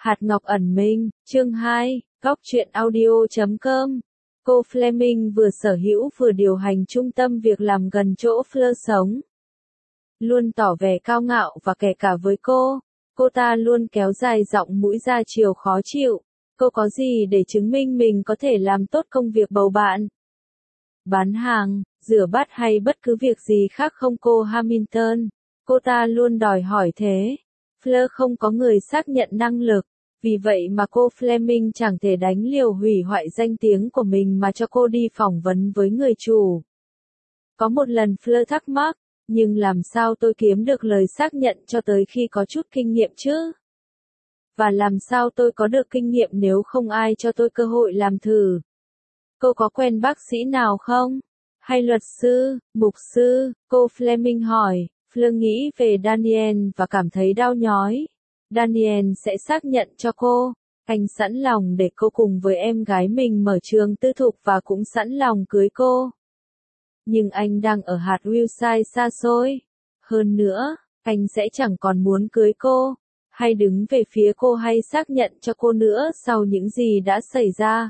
Hạt Ngọc ẩn mình, chương 2, góc truyện audio.com. Cô Fleming vừa sở hữu vừa điều hành trung tâm việc làm gần chỗ Fleur sống. Luôn tỏ vẻ cao ngạo và kể cả với cô ta luôn kéo dài giọng mũi ra chiều khó chịu. Cô có gì để chứng minh mình có thể làm tốt công việc bầu bạn? Bán hàng, rửa bát hay bất cứ việc gì khác không cô Hamilton? Cô ta luôn đòi hỏi thế. Fleur không có người xác nhận năng lực, vì vậy mà cô Fleming chẳng thể đánh liều hủy hoại danh tiếng của mình mà cho cô đi phỏng vấn với người chủ. Có một lần Fleur thắc mắc, nhưng làm sao tôi kiếm được lời xác nhận cho tới khi có chút kinh nghiệm chứ? Và làm sao tôi có được kinh nghiệm nếu không ai cho tôi cơ hội làm thử? Cô có quen bác sĩ nào không? Hay luật sư, mục sư? Cô Fleming hỏi. Fleur nghĩ về Daniel và cảm thấy đau nhói. Daniel sẽ xác nhận cho cô. Anh sẵn lòng để cô cùng với em gái mình mở trường tư thục và cũng sẵn lòng cưới cô. Nhưng anh đang ở hạt Wiltshire xa xôi. Hơn nữa, anh sẽ chẳng còn muốn cưới cô, hay đứng về phía cô hay xác nhận cho cô nữa sau những gì đã xảy ra.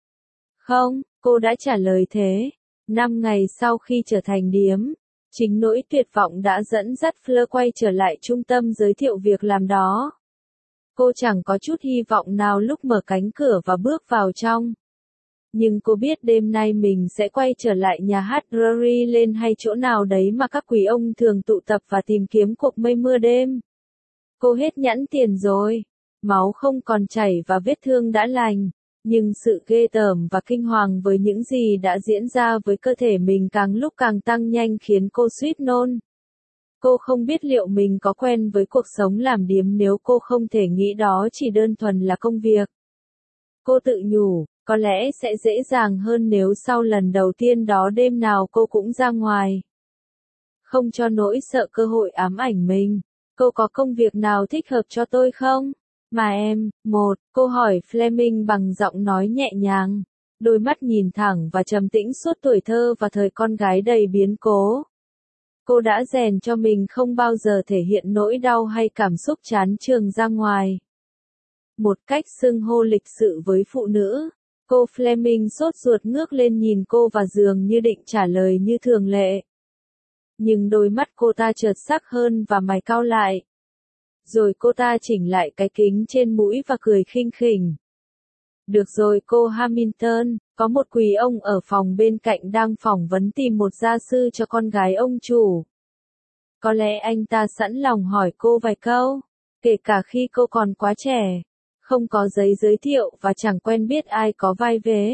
Không, cô đã trả lời thế. 5 ngày sau khi trở thành điếm, chính nỗi tuyệt vọng đã dẫn dắt Fleur quay trở lại trung tâm giới thiệu việc làm đó. Cô chẳng có chút hy vọng nào lúc mở cánh cửa và bước vào trong. Nhưng cô biết đêm nay mình sẽ quay trở lại nhà hát Drury Lane hay chỗ nào đấy mà các quý ông thường tụ tập và tìm kiếm cuộc mây mưa đêm. Cô hết nhãn tiền rồi. Máu không còn chảy và vết thương đã lành. Nhưng sự ghê tởm và kinh hoàng với những gì đã diễn ra với cơ thể mình càng lúc càng tăng nhanh khiến cô suýt nôn. Cô không biết liệu mình có quen với cuộc sống làm điếm nếu cô không thể nghĩ đó chỉ đơn thuần là công việc. Cô tự nhủ, có lẽ sẽ dễ dàng hơn nếu sau lần đầu tiên đó đêm nào cô cũng ra ngoài. Không cho nỗi sợ cơ hội ám ảnh mình. Cô có công việc nào thích hợp cho tôi không? Mà em, cô hỏi Fleming bằng giọng nói nhẹ nhàng, đôi mắt nhìn thẳng và trầm tĩnh suốt tuổi thơ và thời con gái đầy biến cố. Cô đã rèn cho mình không bao giờ thể hiện nỗi đau hay cảm xúc chán chường ra ngoài. Một cách xưng hô lịch sự với phụ nữ, cô Fleming sốt ruột ngước lên nhìn cô và dường như định trả lời như thường lệ. Nhưng đôi mắt cô ta chợt sắc hơn và mày cau lại. Rồi cô ta chỉnh lại cái kính trên mũi và cười khinh khỉnh. Được rồi cô Hamilton, có một quý ông ở phòng bên cạnh đang phỏng vấn tìm một gia sư cho con gái ông chủ. Có lẽ anh ta sẵn lòng hỏi cô vài câu, kể cả khi cô còn quá trẻ, không có giấy giới thiệu và chẳng quen biết ai có vai vế.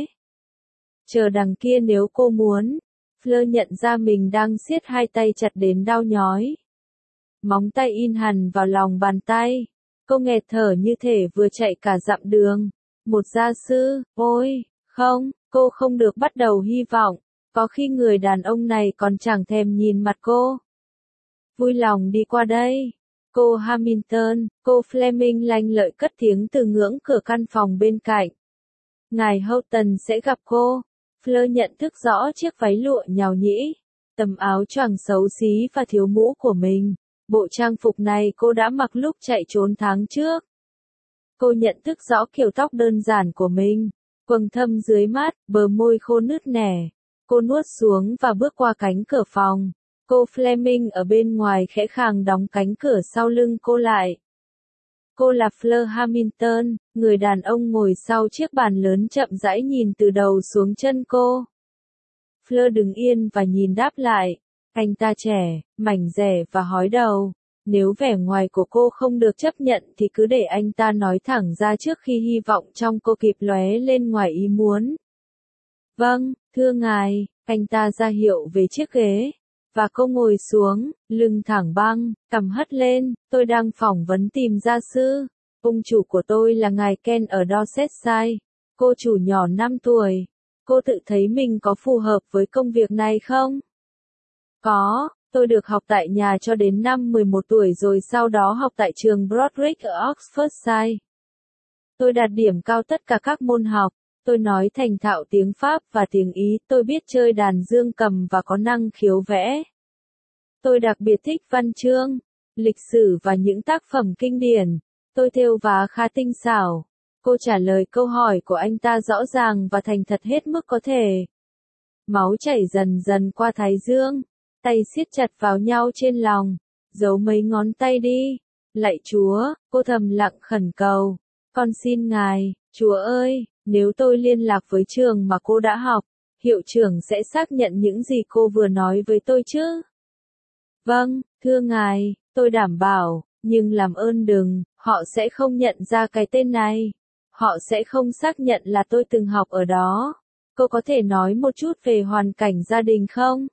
Chờ đằng kia nếu cô muốn. Fleur nhận ra mình đang siết hai tay chặt đến đau nhói. Móng tay in hằn vào lòng bàn tay. Cô nghẹt thở như thể vừa chạy cả dặm đường. Một gia sư, ôi, không, cô không được bắt đầu hy vọng. Có khi người đàn ông này còn chẳng thèm nhìn mặt cô. Vui lòng đi qua đây. Cô Hamilton, cô Fleming lanh lợi cất tiếng từ ngưỡng cửa căn phòng bên cạnh. Ngài Houghton sẽ gặp cô. Fleur nhận thức rõ chiếc váy lụa nhào nhĩ, tấm áo choàng xấu xí và thiếu mũ của mình. Bộ trang phục này cô đã mặc lúc chạy trốn tháng trước. Cô nhận thức rõ kiểu tóc đơn giản của mình, quầng thâm dưới mắt, bờ môi khô nứt nẻ. Cô nuốt xuống và bước qua cánh cửa phòng. Cô Fleming ở bên ngoài khẽ khàng đóng cánh cửa sau lưng cô lại. Cô là Fleur Hamilton, người đàn ông ngồi sau chiếc bàn lớn chậm rãi nhìn từ đầu xuống chân cô. Fleur đứng yên và nhìn đáp lại. Anh ta trẻ, mảnh dẻ và hói đầu. Nếu vẻ ngoài của cô không được chấp nhận thì cứ để anh ta nói thẳng ra trước khi hy vọng trong cô kịp lóe lên ngoài ý muốn. Vâng, thưa ngài, anh ta ra hiệu về chiếc ghế. Và cô ngồi xuống, lưng thẳng băng, cằm hất lên, tôi đang phỏng vấn tìm gia sư. Ông chủ của tôi là ngài Ken ở Dorsetshire. Cô chủ nhỏ 5 tuổi. Cô tự thấy mình có phù hợp với công việc này không? Có, tôi được học tại nhà cho đến năm 11 tuổi rồi sau đó học tại trường Broderick ở Oxfordshire. Tôi đạt điểm cao tất cả các môn học. Tôi nói thành thạo tiếng Pháp và tiếng Ý, tôi biết chơi đàn dương cầm và có năng khiếu vẽ. Tôi đặc biệt thích văn chương, lịch sử và những tác phẩm kinh điển. Tôi thêu vá khá tinh xảo. Cô trả lời câu hỏi của anh ta rõ ràng và thành thật hết mức có thể. Máu chảy dần dần qua thái dương, tay siết chặt vào nhau trên lòng, giấu mấy ngón tay đi. Lạy Chúa, cô thầm lặng khẩn cầu. Con xin Ngài, Chúa ơi, nếu tôi liên lạc với trường mà cô đã học, hiệu trưởng sẽ xác nhận những gì cô vừa nói với tôi chứ? Vâng, thưa Ngài, tôi đảm bảo, nhưng làm ơn đừng, họ sẽ không nhận ra cái tên này. Họ sẽ không xác nhận là tôi từng học ở đó. Cô có thể nói một chút về hoàn cảnh gia đình không?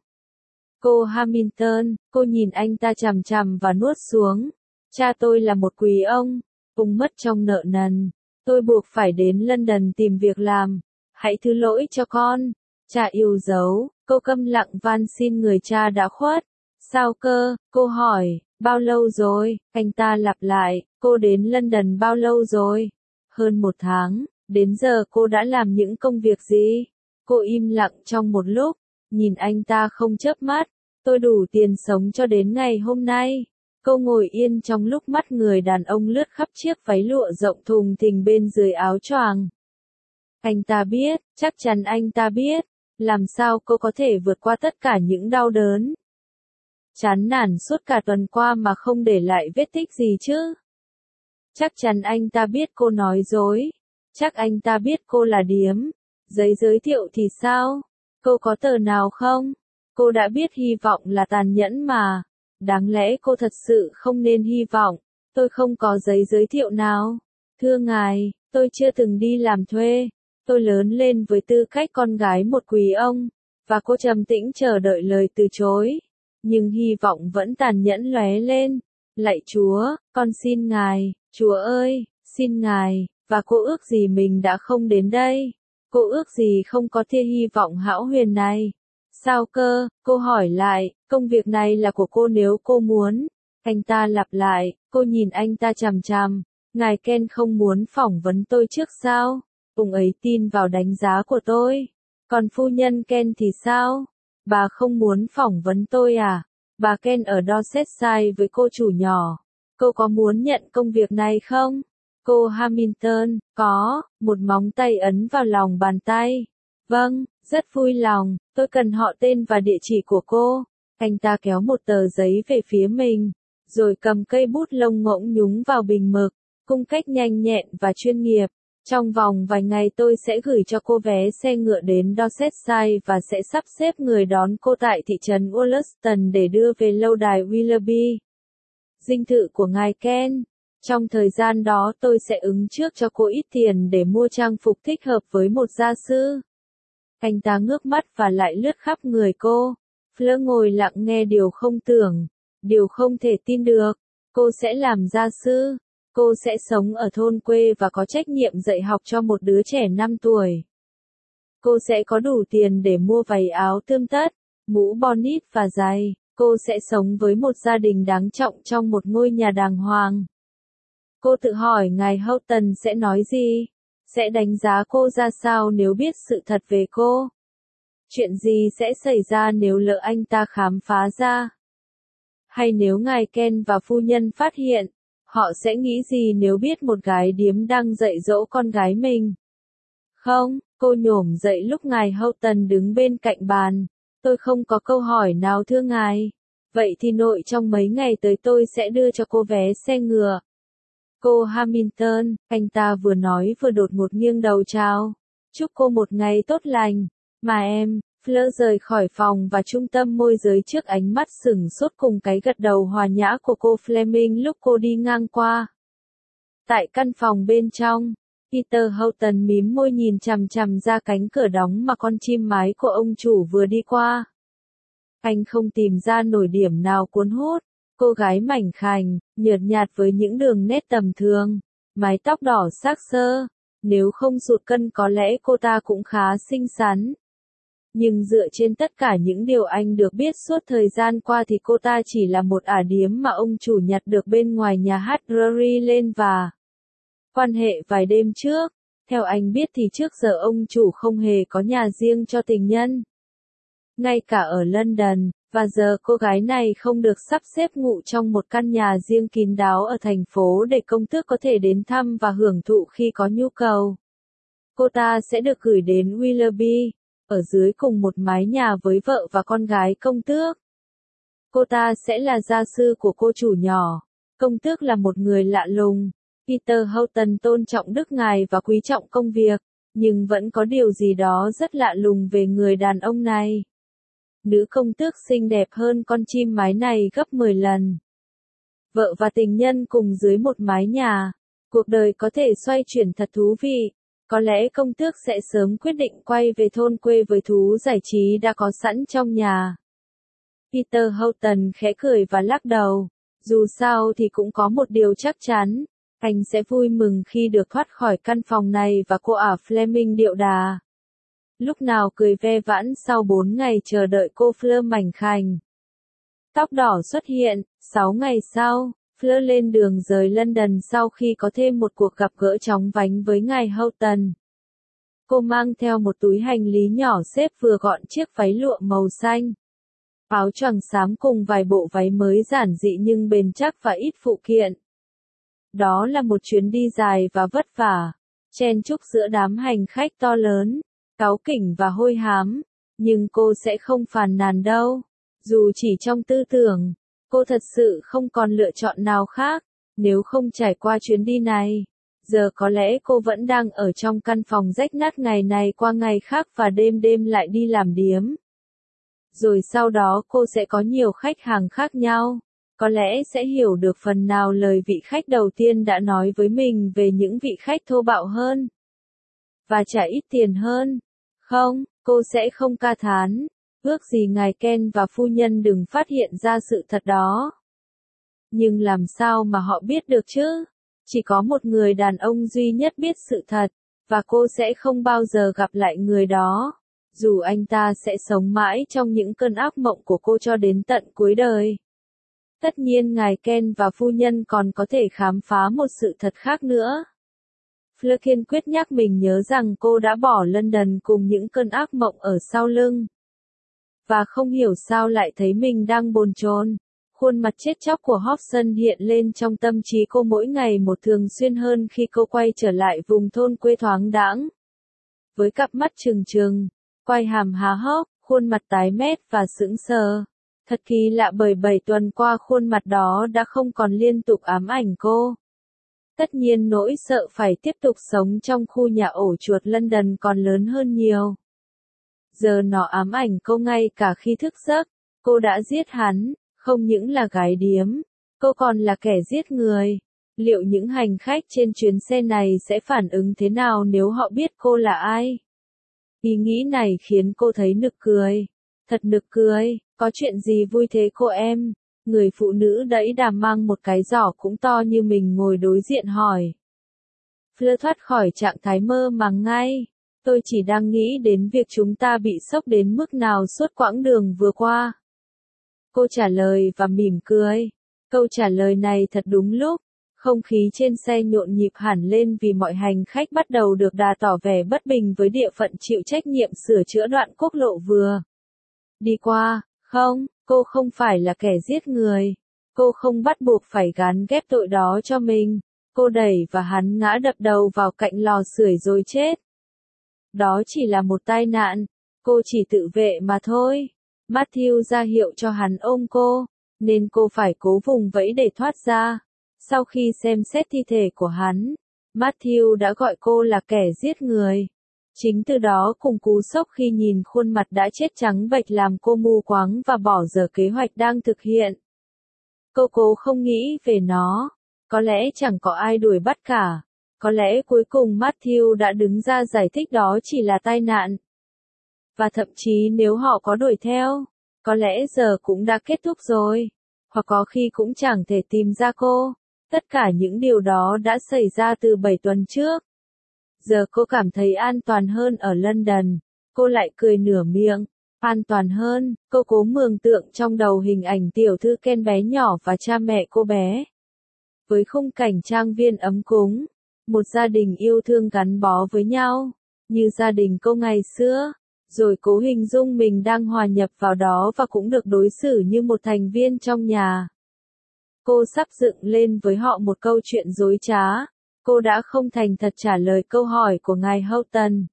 Cô Hamilton, cô nhìn anh ta chằm chằm và nuốt xuống. Cha tôi là một quý ông mất trong nợ nần. Tôi buộc phải đến London tìm việc làm. Hãy thứ lỗi cho con. Cha yêu dấu, cô câm lặng van xin người cha đã khuất. Sao cơ, cô hỏi, bao lâu rồi? Anh ta lặp lại, cô đến London bao lâu rồi? Hơn 1 tháng, đến giờ cô đã làm những công việc gì? Cô im lặng trong một lúc, nhìn anh ta không chớp mắt. Tôi đủ tiền sống cho đến ngày hôm nay. Cô ngồi yên trong lúc mắt người đàn ông lướt khắp chiếc váy lụa rộng thùng thình bên dưới áo choàng. Anh ta biết, chắc chắn anh ta biết. Làm sao cô có thể vượt qua tất cả những đau đớn? Chán nản suốt cả tuần qua mà không để lại vết tích gì chứ? Chắc chắn anh ta biết cô nói dối. Chắc anh ta biết cô là điếm. Giấy giới thiệu thì sao? Cô có tờ nào không? Cô đã biết hy vọng là tàn nhẫn mà. Đáng lẽ cô thật sự không nên hy vọng. Tôi không có giấy giới thiệu nào. Thưa Ngài, tôi chưa từng đi làm thuê. Tôi lớn lên với tư cách con gái một quý ông. Và cô trầm tĩnh chờ đợi lời từ chối. Nhưng hy vọng vẫn tàn nhẫn lóe lên. Lạy Chúa, con xin Ngài, Chúa ơi, xin Ngài, và cô ước gì mình đã không đến đây. Cô ước gì không có tia hy vọng hão huyền này. Sao cơ, cô hỏi lại, công việc này là của cô nếu cô muốn. Anh ta lặp lại, cô nhìn anh ta chằm chằm. Ngài Ken không muốn phỏng vấn tôi trước sao? Ông ấy tin vào đánh giá của tôi. Còn phu nhân Ken thì sao? Bà không muốn phỏng vấn tôi à? Bà Ken ở Dorsetshire với cô chủ nhỏ. Cô có muốn nhận công việc này không? Cô Hamilton, có, một móng tay ấn vào lòng bàn tay. Vâng, rất vui lòng, tôi cần họ tên và địa chỉ của cô. Anh ta kéo một tờ giấy về phía mình, rồi cầm cây bút lông ngỗng nhúng vào bình mực, cung cách nhanh nhẹn và chuyên nghiệp. Trong vòng vài ngày tôi sẽ gửi cho cô vé xe ngựa đến Dorsetshire và sẽ sắp xếp người đón cô tại thị trấn Wollaston để đưa về lâu đài Willoughby. Dinh thự của ngài Ken. Trong thời gian đó tôi sẽ ứng trước cho cô ít tiền để mua trang phục thích hợp với một gia sư. Anh ta ngước mắt và lại lướt khắp người cô. Fleur ngồi lặng nghe điều không tưởng, điều không thể tin được. Cô sẽ làm gia sư. Cô sẽ sống ở thôn quê và có trách nhiệm dạy học cho một đứa trẻ 5 tuổi. Cô sẽ có đủ tiền để mua váy áo tươm tất, mũ bonnet và giày. Cô sẽ sống với một gia đình đáng trọng trong một ngôi nhà đàng hoàng. Cô tự hỏi ngài Houghton sẽ nói gì? Sẽ đánh giá cô ra sao nếu biết sự thật về cô? Chuyện gì sẽ xảy ra nếu lỡ anh ta khám phá ra? Hay nếu ngài Ken và phu nhân phát hiện? Họ sẽ nghĩ gì nếu biết một gái điếm đang dạy dỗ con gái mình? Không, cô nhổm dậy lúc ngài Houghton đứng bên cạnh bàn. Tôi không có câu hỏi nào thưa ngài. Vậy thì nội trong mấy ngày tới tôi sẽ đưa cho cô vé xe ngựa. Cô Hamilton, anh ta vừa nói vừa đột ngột nghiêng đầu chào. Chúc cô một ngày tốt lành. Mà em, Fleur rời khỏi phòng và trung tâm môi giới trước ánh mắt sửng sốt cùng cái gật đầu hòa nhã của cô Fleming lúc cô đi ngang qua. Tại căn phòng bên trong, Peter Houghton mím môi nhìn chằm chằm ra cánh cửa đóng mà con chim mái của ông chủ vừa đi qua. Anh không tìm ra nổi điểm nào cuốn hút. Cô gái mảnh khảnh, nhợt nhạt với những đường nét tầm thường, mái tóc đỏ xác xơ. Nếu không sụt cân có lẽ cô ta cũng khá xinh xắn. Nhưng dựa trên tất cả những điều anh được biết suốt thời gian qua thì cô ta chỉ là một ả điếm mà ông chủ nhặt được bên ngoài nhà hát Drury Lane và quan hệ vài đêm trước. Theo anh biết thì trước giờ ông chủ không hề có nhà riêng cho tình nhân. Ngay cả ở London, Và giờ cô gái này không được sắp xếp ngụ trong một căn nhà riêng kín đáo ở thành phố để công tước có thể đến thăm và hưởng thụ khi có nhu cầu. Cô ta sẽ được gửi đến Willoughby, ở dưới cùng một mái nhà với vợ và con gái công tước. Cô ta sẽ là gia sư của cô chủ nhỏ. Công tước là một người lạ lùng. Peter Houghton tôn trọng đức ngài và quý trọng công việc, nhưng vẫn có điều gì đó rất lạ lùng về người đàn ông này. Nữ công tước xinh đẹp hơn con chim mái này gấp 10 lần. Vợ và tình nhân cùng dưới một mái nhà. Cuộc đời có thể xoay chuyển thật thú vị. Có lẽ công tước sẽ sớm quyết định quay về thôn quê với thú giải trí đã có sẵn trong nhà. Peter Houghton khẽ cười và lắc đầu. Dù sao thì cũng có một điều chắc chắn. Anh sẽ vui mừng khi được thoát khỏi căn phòng này và cô ả Fleming điệu đà. Lúc nào cười ve vãn sau 4 ngày chờ đợi cô Fleur mảnh khảnh. Tóc đỏ xuất hiện, 6 ngày sau, Fleur lên đường rời London sau khi có thêm một cuộc gặp gỡ chóng vánh với ngài Houghton. Cô mang theo một túi hành lý nhỏ xếp vừa gọn chiếc váy lụa màu xanh. Áo choàng xám cùng vài bộ váy mới giản dị nhưng bền chắc và ít phụ kiện. Đó là một chuyến đi dài và vất vả, chen chúc giữa đám hành khách to lớn, cáu kỉnh và hôi hám, nhưng cô sẽ không phàn nàn đâu. Dù chỉ trong tư tưởng, cô thật sự không còn lựa chọn nào khác, nếu không trải qua chuyến đi này. Giờ có lẽ cô vẫn đang ở trong căn phòng rách nát ngày này qua ngày khác và đêm đêm lại đi làm điếm. Rồi sau đó cô sẽ có nhiều khách hàng khác nhau. Có lẽ sẽ hiểu được phần nào lời vị khách đầu tiên đã nói với mình về những vị khách thô bạo hơn. Và trả ít tiền hơn. Không, cô sẽ không ca thán. Ước gì ngài Ken và phu nhân đừng phát hiện ra sự thật đó. Nhưng làm sao mà họ biết được chứ? Chỉ có một người đàn ông duy nhất biết sự thật, và cô sẽ không bao giờ gặp lại người đó. Dù anh ta sẽ sống mãi trong những cơn ác mộng của cô cho đến tận cuối đời. Tất nhiên ngài Ken và phu nhân còn có thể khám phá một sự thật khác nữa. Fleur kiên quyết nhắc mình nhớ rằng cô đã bỏ London cùng những cơn ác mộng ở sau lưng. Và không hiểu sao lại thấy mình đang bồn chồn. Khuôn mặt chết chóc của Hobson hiện lên trong tâm trí cô mỗi ngày một thường xuyên hơn khi cô quay trở lại vùng thôn quê thoáng đãng. Với cặp mắt trừng trừng, quai hàm há hốc, khuôn mặt tái mét và sững sờ. Thật kỳ lạ bởi 7 tuần qua khuôn mặt đó đã không còn liên tục ám ảnh cô. Tất nhiên nỗi sợ phải tiếp tục sống trong khu nhà ổ chuột London còn lớn hơn nhiều. Giờ nó ám ảnh cô ngay cả khi thức giấc. Cô đã giết hắn, không những là gái điếm, cô còn là kẻ giết người. Liệu những hành khách trên chuyến xe này sẽ phản ứng thế nào nếu họ biết cô là ai? Ý nghĩ này khiến cô thấy nực cười. Thật nực cười, có chuyện gì vui thế cô em? Người phụ nữ đẫy đàm mang một cái giỏ cũng to như mình ngồi đối diện hỏi. Fleur thoát khỏi trạng thái mơ màng ngay. Tôi chỉ đang nghĩ đến việc chúng ta bị sốc đến mức nào suốt quãng đường vừa qua. Cô trả lời và mỉm cười. Câu trả lời này thật đúng lúc. Không khí trên xe nhộn nhịp hẳn lên vì mọi hành khách bắt đầu được đà tỏ vẻ bất bình với địa phận chịu trách nhiệm sửa chữa đoạn quốc lộ vừa đi qua. Không, cô không phải là kẻ giết người. Cô không bắt buộc phải gán ghép tội đó cho mình. Cô đẩy và hắn ngã đập đầu vào cạnh lò sưởi rồi chết. Đó chỉ là một tai nạn. Cô chỉ tự vệ mà thôi. Matthew ra hiệu cho hắn ôm cô, nên cô phải cố vùng vẫy để thoát ra. Sau khi xem xét thi thể của hắn, Matthew đã gọi cô là kẻ giết người. Chính từ đó cùng cú sốc khi nhìn khuôn mặt đã chết trắng bệch làm cô mù quáng và bỏ dở kế hoạch đang thực hiện. Cô cố không nghĩ về nó. Có lẽ chẳng có ai đuổi bắt cả. Có lẽ cuối cùng Matthew đã đứng ra giải thích đó chỉ là tai nạn. Và thậm chí nếu họ có đuổi theo, có lẽ giờ cũng đã kết thúc rồi. Hoặc có khi cũng chẳng thể tìm ra cô. Tất cả những điều đó đã xảy ra từ 7 tuần trước. Giờ cô cảm thấy an toàn hơn ở London. Cô lại cười nửa miệng. An toàn hơn, cô cố mường tượng trong đầu hình ảnh tiểu thư Ken bé nhỏ và cha mẹ cô bé. Với khung cảnh trang viên ấm cúng, một gia đình yêu thương gắn bó với nhau, như gia đình cô ngày xưa. rồi cố hình dung mình đang hòa nhập vào đó và cũng được đối xử như một thành viên trong nhà. Cô sắp dựng lên với họ một câu chuyện dối trá. Cô đã không thành thật trả lời câu hỏi của ngài Houghton.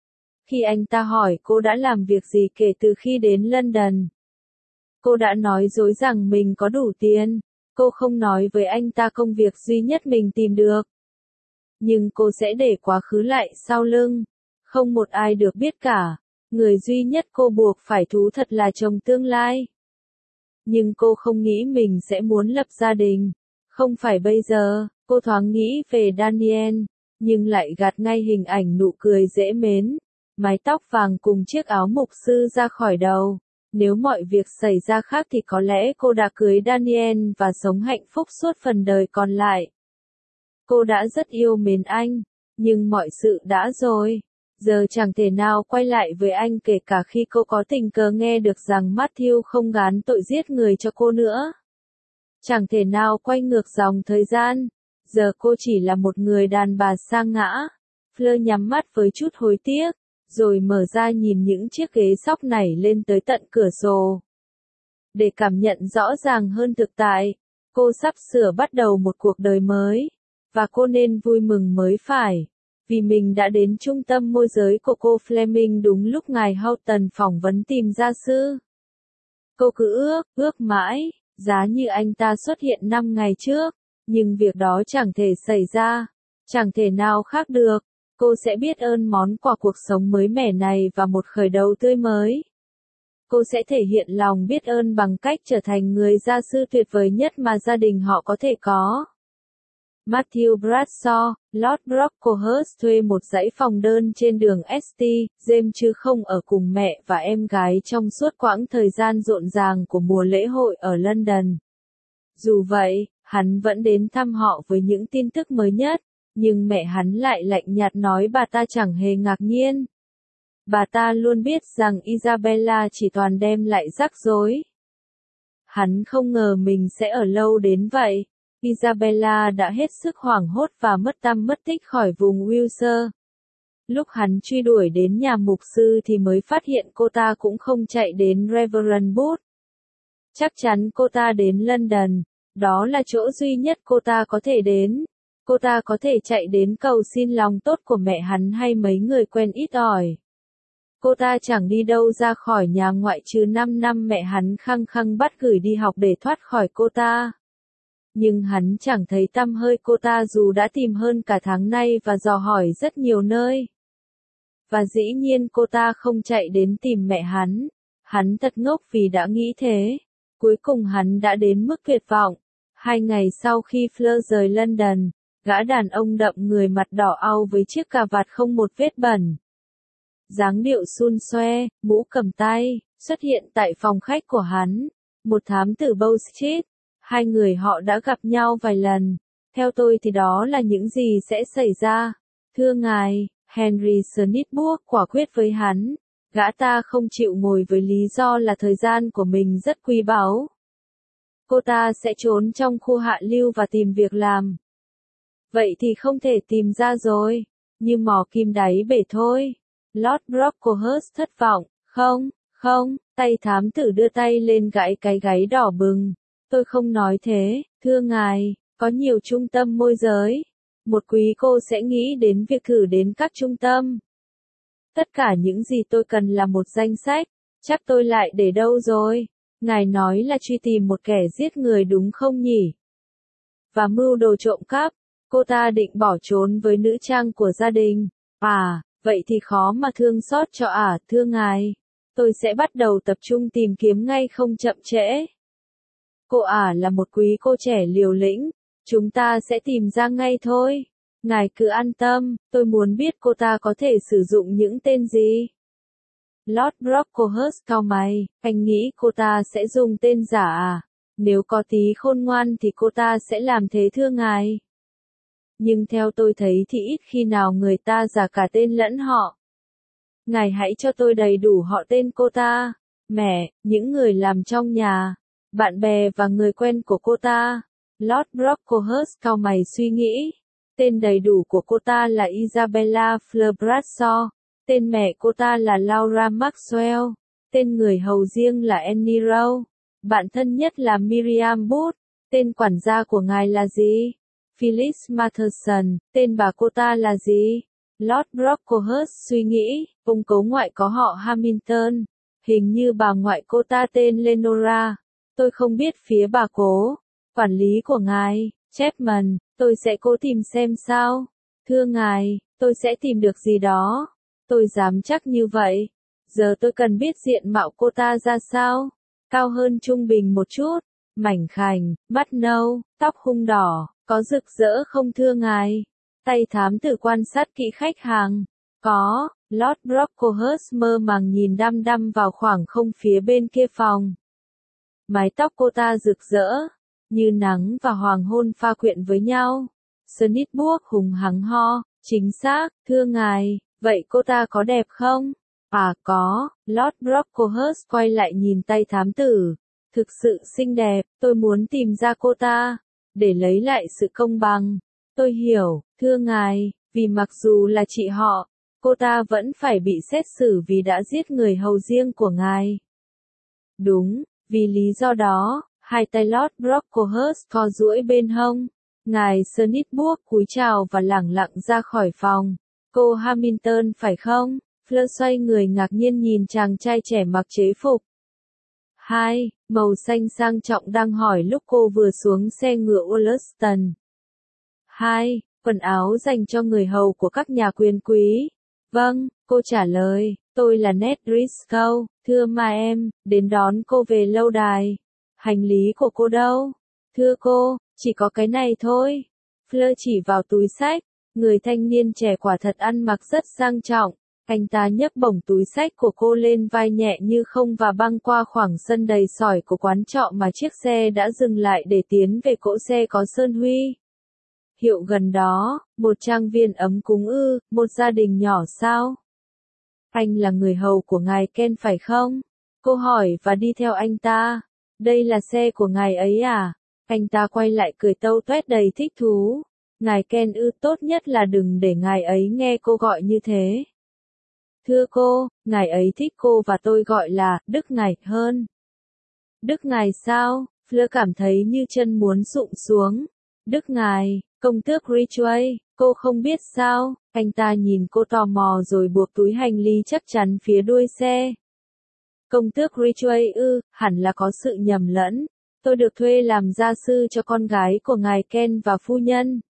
Khi anh ta hỏi cô đã làm việc gì kể từ khi đến London, cô đã nói dối rằng mình có đủ tiền. Cô không nói với anh ta công việc duy nhất mình tìm được. Nhưng cô sẽ để quá khứ lại sau lưng. Không một ai được biết cả. Người duy nhất cô buộc phải thú thật là chồng tương lai. Nhưng cô không nghĩ mình sẽ muốn lập gia đình. Không phải bây giờ, cô thoáng nghĩ về Daniel, nhưng lại gạt ngay hình ảnh nụ cười dễ mến, mái tóc vàng cùng chiếc áo mục sư ra khỏi đầu. Nếu mọi việc xảy ra khác thì có lẽ cô đã cưới Daniel và sống hạnh phúc suốt phần đời còn lại. Cô đã rất yêu mến anh, nhưng mọi sự đã rồi. Giờ chẳng thể nào quay lại với anh kể cả khi cô có tình cờ nghe được rằng Matthew không gán tội giết người cho cô nữa. Chẳng thể nào quay ngược dòng thời gian. Giờ cô chỉ là một người đàn bà sa ngã. Fleur nhắm mắt với chút hối tiếc, rồi mở ra nhìn những chiếc ghế sóc nảy lên tới tận cửa sổ. Để cảm nhận rõ ràng hơn thực tại, cô sắp sửa bắt đầu một cuộc đời mới. Và cô nên vui mừng mới phải. Vì mình đã đến trung tâm môi giới của cô Fleming đúng lúc ngài Houghton phỏng vấn tìm gia sư. Cô cứ ước mãi, giá như anh ta xuất hiện 5 ngày trước. Nhưng việc đó chẳng thể xảy ra. Chẳng thể nào khác được. Cô sẽ biết ơn món quà cuộc sống mới mẻ này và một khởi đầu tươi mới. Cô sẽ thể hiện lòng biết ơn bằng cách trở thành người gia sư tuyệt vời nhất mà gia đình họ có thể có. Matthew Bradshaw, Lord Brocklehurst thuê một dãy phòng đơn trên đường St. James chứ không ở cùng mẹ và em gái trong suốt quãng thời gian rộn ràng của mùa lễ hội ở London. Dù vậy, hắn vẫn đến thăm họ với những tin tức mới nhất, nhưng mẹ hắn lại lạnh nhạt nói bà ta chẳng hề ngạc nhiên. Bà ta luôn biết rằng Isabella chỉ toàn đem lại rắc rối. Hắn không ngờ mình sẽ ở lâu đến vậy. Isabella đã hết sức hoảng hốt và mất tăm mất tích khỏi vùng Wiltshire. Lúc hắn truy đuổi đến nhà mục sư thì mới phát hiện cô ta cũng không chạy đến Reverend Booth. Chắc chắn cô ta đến London, đó là chỗ duy nhất cô ta có thể đến. Cô ta có thể chạy đến cầu xin lòng tốt của mẹ hắn hay mấy người quen ít ỏi. Cô ta chẳng đi đâu ra khỏi nhà ngoại trừ 5 năm mẹ hắn khăng khăng bắt gửi đi học để thoát khỏi cô ta. Nhưng hắn chẳng thấy tăm hơi cô ta dù đã tìm hơn cả tháng nay và dò hỏi rất nhiều nơi. Và dĩ nhiên cô ta không chạy đến tìm mẹ hắn. Hắn thật ngốc vì đã nghĩ thế. Cuối cùng hắn đã đến mức tuyệt vọng. 2 ngày sau khi Fleur rời London, gã đàn ông đậm người mặt đỏ au với chiếc cà vạt không một vết bẩn, dáng điệu xun xoe, mũ cầm tay, xuất hiện tại phòng khách của hắn. Một thám tử Bow Street. 2 người họ đã gặp nhau vài lần. Theo tôi thì đó là những gì sẽ xảy ra. Thưa ngài, Henry Snitchburg quả quyết với hắn. Gã ta không chịu ngồi với lý do là thời gian của mình rất quý báu. Cô ta sẽ trốn trong khu hạ lưu và tìm việc làm. Vậy thì không thể tìm ra rồi. Như mò kim đáy bể thôi. Lord Brocklehurst thất vọng. Không, tay thám tử đưa tay lên gãi cái gáy đỏ bừng. Tôi không nói thế, thưa ngài, có nhiều trung tâm môi giới. Một quý cô sẽ nghĩ đến việc thử đến các trung tâm. Tất cả những gì tôi cần là một danh sách. Chắc tôi lại để đâu rồi? Ngài nói là truy tìm một kẻ giết người đúng không nhỉ? Và mưu đồ trộm cắp. Cô ta định bỏ trốn với nữ trang của gia đình. À, vậy thì khó mà thương xót cho thưa ngài. Tôi sẽ bắt đầu tập trung tìm kiếm ngay không chậm trễ. Cô là một quý cô trẻ liều lĩnh. Chúng ta sẽ tìm ra ngay thôi. Ngài cứ an tâm, tôi muốn biết cô ta có thể sử dụng những tên gì. Lord Brocklehurst cau mày, anh nghĩ cô ta sẽ dùng tên giả Nếu có tí khôn ngoan thì cô ta sẽ làm thế thưa ngài. Nhưng theo tôi thấy thì ít khi nào người ta giả cả tên lẫn họ. Ngài hãy cho tôi đầy đủ họ tên cô ta, mẹ, những người làm trong nhà, bạn bè và người quen của cô ta. Lord Brocklehurst cau mày suy nghĩ. Tên đầy đủ của cô ta là Isabella Fleur Bradshaw. Tên mẹ cô ta là Laura Maxwell. Tên người hầu riêng là Annie Rowe. Bạn thân nhất là Miriam Booth. Tên quản gia của ngài là gì? Phyllis Matherson. Tên bà cô ta là gì? Lord Brocklehurst suy nghĩ, ông cố ngoại có họ Hamilton. Hình như bà ngoại cô ta tên Lenora. Tôi không biết phía bà cố. Quản lý của ngài, Chapman, tôi sẽ cố tìm xem sao. Thưa ngài, tôi sẽ tìm được gì đó. Tôi dám chắc như vậy. Giờ tôi cần biết diện mạo cô ta ra sao. Cao hơn trung bình một chút, mảnh khảnh, mắt nâu, tóc hung đỏ, có rực rỡ không thưa ngài? Tay thám tử quan sát kỹ khách hàng. Có, Lord Brocklehurst mơ màng nhìn đăm đăm vào khoảng không phía bên kia phòng. Mái tóc cô ta rực rỡ, như nắng và hoàng hôn pha quyện với nhau. Snitchburg hùng hắng ho, chính xác, thưa ngài, vậy cô ta có đẹp không? À có, Lord Brocklehurst quay lại nhìn tay thám tử. Thực sự xinh đẹp, tôi muốn tìm ra cô ta, để lấy lại sự công bằng. Tôi hiểu, thưa ngài, vì mặc dù là chị họ, cô ta vẫn phải bị xét xử vì đã giết người hầu riêng của ngài. Đúng, vì lý do đó, hai tay Lord Brocklehurst co duỗi bên hông. Ngài Snitchburg cúi chào và lẳng lặng ra khỏi phòng. Cô Hamilton phải không? Fleur xoay người ngạc nhiên nhìn chàng trai trẻ mặc chế phục. Hai, màu xanh sang trọng đang hỏi lúc cô vừa xuống xe ngựa Wollaston. Hai, quần áo dành cho người hầu của các nhà quyền quý. Vâng, cô trả lời, tôi là Ned Driscoll, thưa mà em, đến đón cô về lâu đài. Hành lý của cô đâu? Thưa cô, chỉ có cái này thôi. Fleur chỉ vào túi xách, người thanh niên trẻ quả thật ăn mặc rất sang trọng. Anh ta nhấc bổng túi xách của cô lên vai nhẹ như không và băng qua khoảng sân đầy sỏi của quán trọ mà chiếc xe đã dừng lại để tiến về cỗ xe có sơn huy. Hiệu gần đó, một trang viên ấm cúng ư, một gia đình nhỏ sao? Anh là người hầu của ngài Ken phải không? Cô hỏi và đi theo anh ta. Đây là xe của ngài ấy à? Anh ta quay lại cười tâu toét đầy thích thú. Ngài Ken ư, tốt nhất là đừng để ngài ấy nghe cô gọi như thế. Thưa cô, ngài ấy thích cô và tôi gọi là Đức ngài hơn. Đức ngài sao? Fleur cảm thấy như chân muốn sụp xuống. Đức ngài, công tước Ridgway, cô không biết sao? Anh ta nhìn cô tò mò rồi buộc túi hành lý chắc chắn phía đuôi xe. Công tước Ridgway ư, hẳn là có sự nhầm lẫn. Tôi được thuê làm gia sư cho con gái của ngài Ken và phu nhân.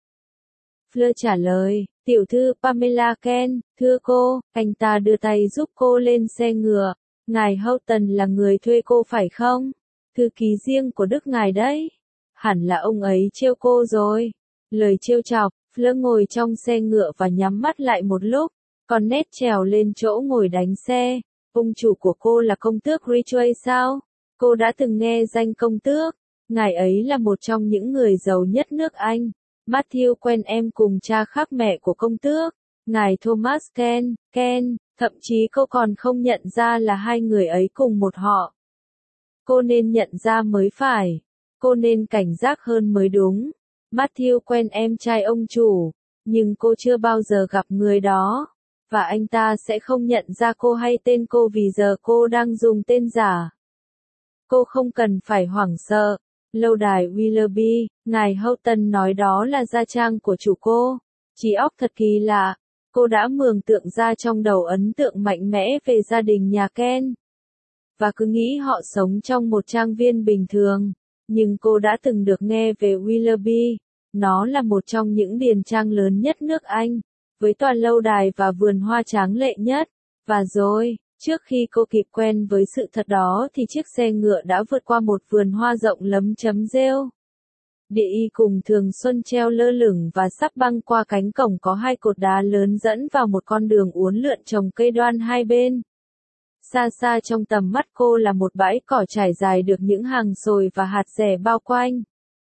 Fleur trả lời, tiểu thư Pamela Ken, thưa cô, anh ta đưa tay giúp cô lên xe ngựa. Ngài Houghton là người thuê cô phải không? Thư ký riêng của Đức ngài đấy. Hẳn là ông ấy trêu cô rồi. Lời trêu chọc, Fleur ngồi trong xe ngựa và nhắm mắt lại một lúc. Còn Ned trèo lên chỗ ngồi đánh xe. Ông chủ của cô là công tước Ridgway sao? Cô đã từng nghe danh công tước. Ngài ấy là một trong những người giàu nhất nước Anh. Matthew quen em cùng cha khác mẹ của công tước. Ngài Thomas Ken, thậm chí cô còn không nhận ra là hai người ấy cùng một họ. Cô nên nhận ra mới phải. Cô nên cảnh giác hơn mới đúng. Matthew quen em trai ông chủ, nhưng cô chưa bao giờ gặp người đó. Và anh ta sẽ không nhận ra cô hay tên cô vì giờ cô đang dùng tên giả. Cô không cần phải hoảng sợ. Lâu đài Willoughby, ngài Houghton nói đó là gia trang của chủ cô. Trí óc thật kỳ lạ. Cô đã mường tượng ra trong đầu ấn tượng mạnh mẽ về gia đình nhà Ken. Và cứ nghĩ họ sống trong một trang viên bình thường. Nhưng cô đã từng được nghe về Willoughby. Nó là một trong những điền trang lớn nhất nước Anh, với tòa lâu đài và vườn hoa tráng lệ nhất. Và rồi, trước khi cô kịp quen với sự thật đó thì chiếc xe ngựa đã vượt qua một vườn hoa rộng lấm chấm rêu. Địa y cùng thường xuân treo lơ lửng và sắp băng qua cánh cổng có hai cột đá lớn dẫn vào một con đường uốn lượn trồng cây đoan hai bên. Xa xa trong tầm mắt cô là một bãi cỏ trải dài được những hàng sồi và hạt rẻ bao quanh.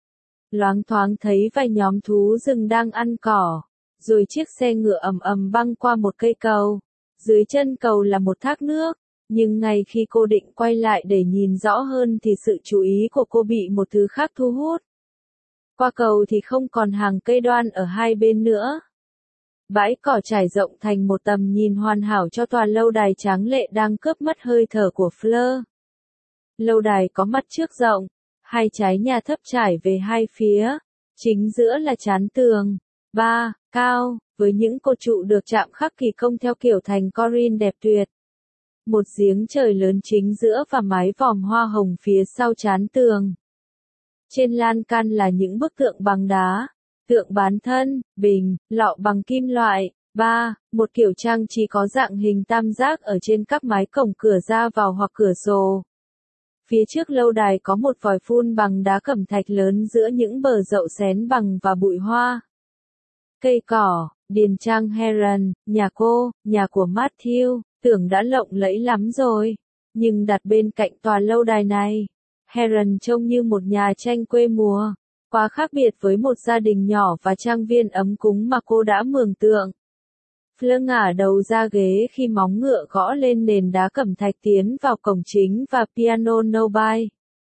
Loáng thoáng thấy vài nhóm thú rừng đang ăn cỏ, rồi chiếc xe ngựa ầm ầm băng qua một cây cầu. Dưới chân cầu là một thác nước, nhưng ngay khi cô định quay lại để nhìn rõ hơn thì sự chú ý của cô bị một thứ khác thu hút. Qua cầu thì không còn hàng cây đoan ở hai bên nữa. Bãi cỏ trải rộng thành một tầm nhìn hoàn hảo cho tòa lâu đài tráng lệ đang cướp mất hơi thở của Fleur. Lâu đài có mặt trước rộng, hai trái nhà thấp trải về hai phía, chính giữa là trán tường, cao, với những cột trụ được chạm khắc kỳ công theo kiểu thành Corinth đẹp tuyệt. Một giếng trời lớn chính giữa và mái vòm hoa hồng phía sau trán tường. Trên lan can là những bức tượng bằng đá, tượng bán thân, bình, lọ bằng kim loại. Một kiểu trang trí có dạng hình tam giác ở trên các mái cổng cửa ra vào hoặc cửa sổ. Phía trước lâu đài có một vòi phun bằng đá cẩm thạch lớn giữa những bờ dậu xén bằng và bụi hoa. Cây cỏ, điền trang Heron, nhà cô, nhà của Matthew, tưởng đã lộng lẫy lắm rồi. Nhưng đặt bên cạnh tòa lâu đài này, Heron trông như một nhà tranh quê mùa, quá khác biệt với một gia đình nhỏ và trang viên ấm cúng mà cô đã mường tượng. Fleur ngả đầu ra ghế khi móng ngựa gõ lên nền đá cẩm thạch tiến vào cổng chính và piano Nobile.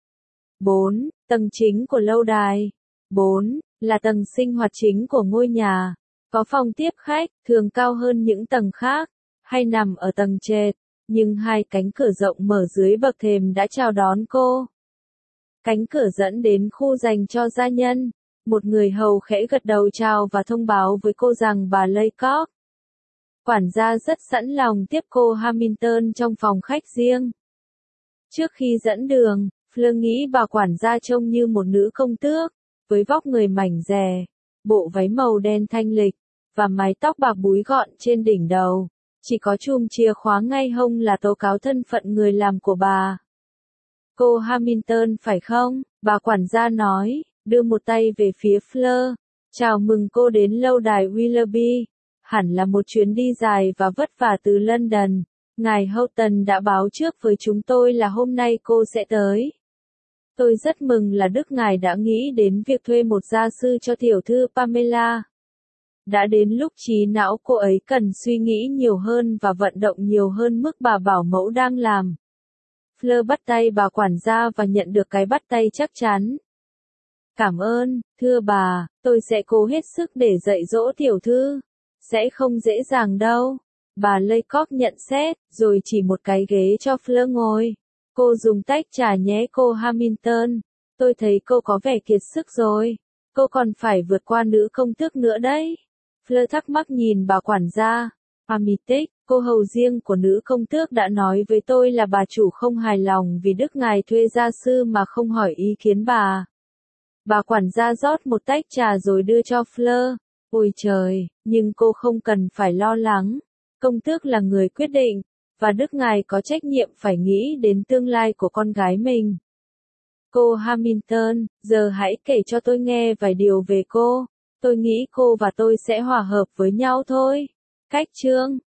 4. Tầng chính của lâu đài. 4. Là tầng sinh hoạt chính của ngôi nhà. Có phòng tiếp khách, thường cao hơn những tầng khác, hay nằm ở tầng trệt, nhưng hai cánh cửa rộng mở dưới bậc thềm đã chào đón cô. Cánh cửa dẫn đến khu dành cho gia nhân. Một người hầu khẽ gật đầu chào và thông báo với cô rằng bà Laycock. Quản gia rất sẵn lòng tiếp cô Hamilton trong phòng khách riêng. Trước khi dẫn đường, Fleur nghĩ bà quản gia trông như một nữ công tước, với vóc người mảnh dè, bộ váy màu đen thanh lịch, và mái tóc bạc búi gọn trên đỉnh đầu. Chỉ có chùm chìa khóa ngay hông là tố cáo thân phận người làm của bà. Cô Hamilton phải không? Bà quản gia nói, đưa một tay về phía Fleur. Chào mừng cô đến lâu đài Willoughby. Hẳn là một chuyến đi dài và vất vả từ London. Ngài Houghton đã báo trước với chúng tôi là hôm nay cô sẽ tới. Tôi rất mừng là Đức Ngài đã nghĩ đến việc thuê một gia sư cho tiểu thư Pamela. Đã đến lúc trí não cô ấy cần suy nghĩ nhiều hơn và vận động nhiều hơn mức bà bảo mẫu đang làm. Fleur bắt tay bà quản gia và nhận được cái bắt tay chắc chắn. Cảm ơn, thưa bà, tôi sẽ cố hết sức để dạy dỗ tiểu thư. Sẽ không dễ dàng đâu. Bà Laycock nhận xét, rồi chỉ một cái ghế cho Fleur ngồi. Cô dùng tách trà nhé cô Hamilton. Tôi thấy cô có vẻ kiệt sức rồi. Cô còn phải vượt qua nữ công tước nữa đấy. Fleur thắc mắc nhìn bà quản gia. Armitage, cô hầu riêng của nữ công tước đã nói với tôi là bà chủ không hài lòng vì Đức Ngài thuê gia sư mà không hỏi ý kiến bà. Bà quản gia rót một tách trà rồi đưa cho Fleur. Ôi trời, nhưng cô không cần phải lo lắng. Công tước là người quyết định, và Đức Ngài có trách nhiệm phải nghĩ đến tương lai của con gái mình. Cô Hamilton, giờ hãy kể cho tôi nghe vài điều về cô. Tôi nghĩ cô và tôi sẽ hòa hợp với nhau thôi. Cách chương